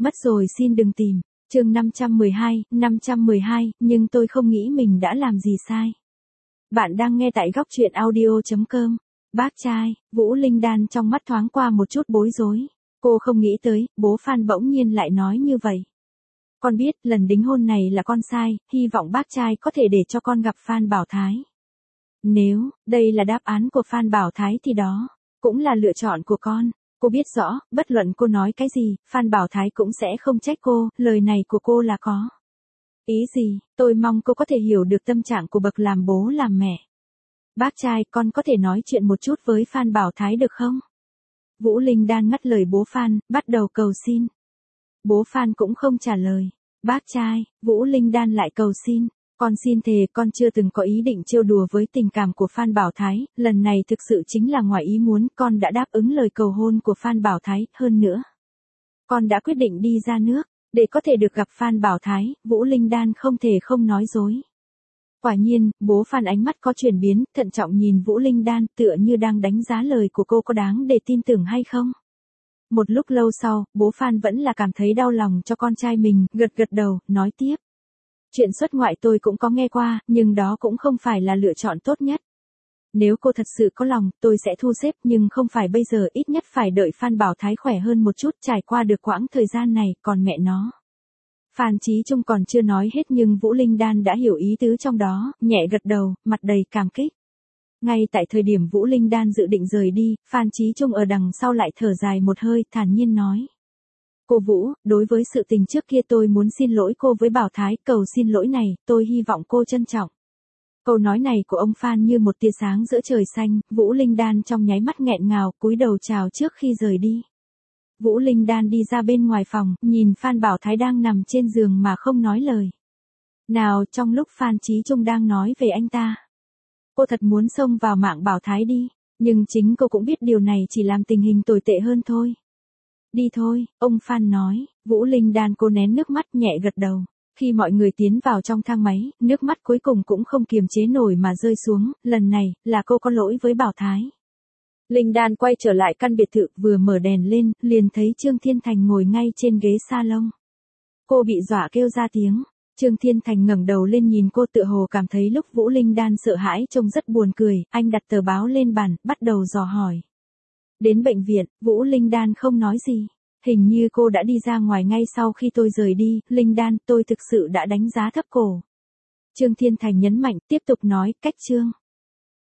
Mất rồi xin đừng tìm. Chương 512, nhưng tôi không nghĩ mình đã làm gì sai. Bạn đang nghe tại góc truyện audio.com. Bác trai, Vũ Linh Đan trong mắt thoáng qua một chút bối rối. Cô không nghĩ tới, bố Phan bỗng nhiên lại nói như vậy. Con biết, lần đính hôn này là con sai, hy vọng bác trai có thể để cho con gặp Phan Bảo Thái. Nếu, đây là đáp án của Phan Bảo Thái thì đó, cũng là lựa chọn của con. Cô biết rõ, bất luận cô nói cái gì, Phan Bảo Thái cũng sẽ không trách cô, lời này của cô là có ý gì, tôi mong cô có thể hiểu được tâm trạng của bậc làm bố làm mẹ. Bác trai, con có thể nói chuyện một chút với Phan Bảo Thái được không? Vũ Linh Đan ngắt lời bố Phan, bắt đầu cầu xin. Bố Phan cũng không trả lời. Bác trai, Vũ Linh Đan lại cầu xin. Con xin thề, con chưa từng có ý định trêu đùa với tình cảm của Phan Bảo Thái, lần này thực sự chính là ngoài ý muốn, con đã đáp ứng lời cầu hôn của Phan Bảo Thái, hơn nữa. Con đã quyết định đi ra nước, để có thể được gặp Phan Bảo Thái, Vũ Linh Đan không thể không nói dối. Quả nhiên, bố Phan ánh mắt có chuyển biến, thận trọng nhìn Vũ Linh Đan, tựa như đang đánh giá lời của cô có đáng để tin tưởng hay không. Một lúc lâu sau, bố Phan vẫn là cảm thấy đau lòng cho con trai mình, gật gật đầu, nói tiếp. Chuyện xuất ngoại tôi cũng có nghe qua, nhưng đó cũng không phải là lựa chọn tốt nhất. Nếu cô thật sự có lòng, tôi sẽ thu xếp, nhưng không phải bây giờ, ít nhất phải đợi Phan Bảo Thái khỏe hơn một chút, trải qua được quãng thời gian này, còn mẹ nó. Phan Chí Trung còn chưa nói hết nhưng Vũ Linh Đan đã hiểu ý tứ trong đó, nhẹ gật đầu, mặt đầy cảm kích. Ngay tại thời điểm Vũ Linh Đan dự định rời đi, Phan Chí Trung ở đằng sau lại thở dài một hơi, thản nhiên nói. Cô Vũ, đối với sự tình trước kia tôi muốn xin lỗi cô với Bảo Thái, cầu xin lỗi này, tôi hy vọng cô trân trọng. Câu nói này của ông Phan như một tia sáng giữa trời xanh, Vũ Linh Đan trong nháy mắt nghẹn ngào, cúi đầu chào trước khi rời đi. Vũ Linh Đan đi ra bên ngoài phòng, nhìn Phan Bảo Thái đang nằm trên giường mà không nói lời. Nào, trong lúc Phan Chí Trung đang nói về anh ta, cô thật muốn xông vào mạng Bảo Thái đi, nhưng chính cô cũng biết điều này chỉ làm tình hình tồi tệ hơn thôi. Đi thôi, ông Phan nói. Vũ Linh Đan cô nén nước mắt nhẹ gật đầu. Khi mọi người tiến vào trong thang máy, nước mắt cuối cùng cũng không kiềm chế nổi mà rơi xuống, lần này, là cô có lỗi với Bảo Thái. Linh Đan quay trở lại căn biệt thự, vừa mở đèn lên, liền thấy Trương Thiên Thành ngồi ngay trên ghế salon. Cô bị dọa kêu ra tiếng. Trương Thiên Thành ngẩng đầu lên nhìn cô, tựa hồ cảm thấy lúc Vũ Linh Đan sợ hãi trông rất buồn cười, anh đặt tờ báo lên bàn, bắt đầu dò hỏi. Đến bệnh viện, Vũ Linh Đan không nói gì. Hình như cô đã đi ra ngoài ngay sau khi tôi rời đi, Linh Đan, tôi thực sự đã đánh giá thấp cô. Trương Thiên Thành nhấn mạnh, tiếp tục nói, cách Trương.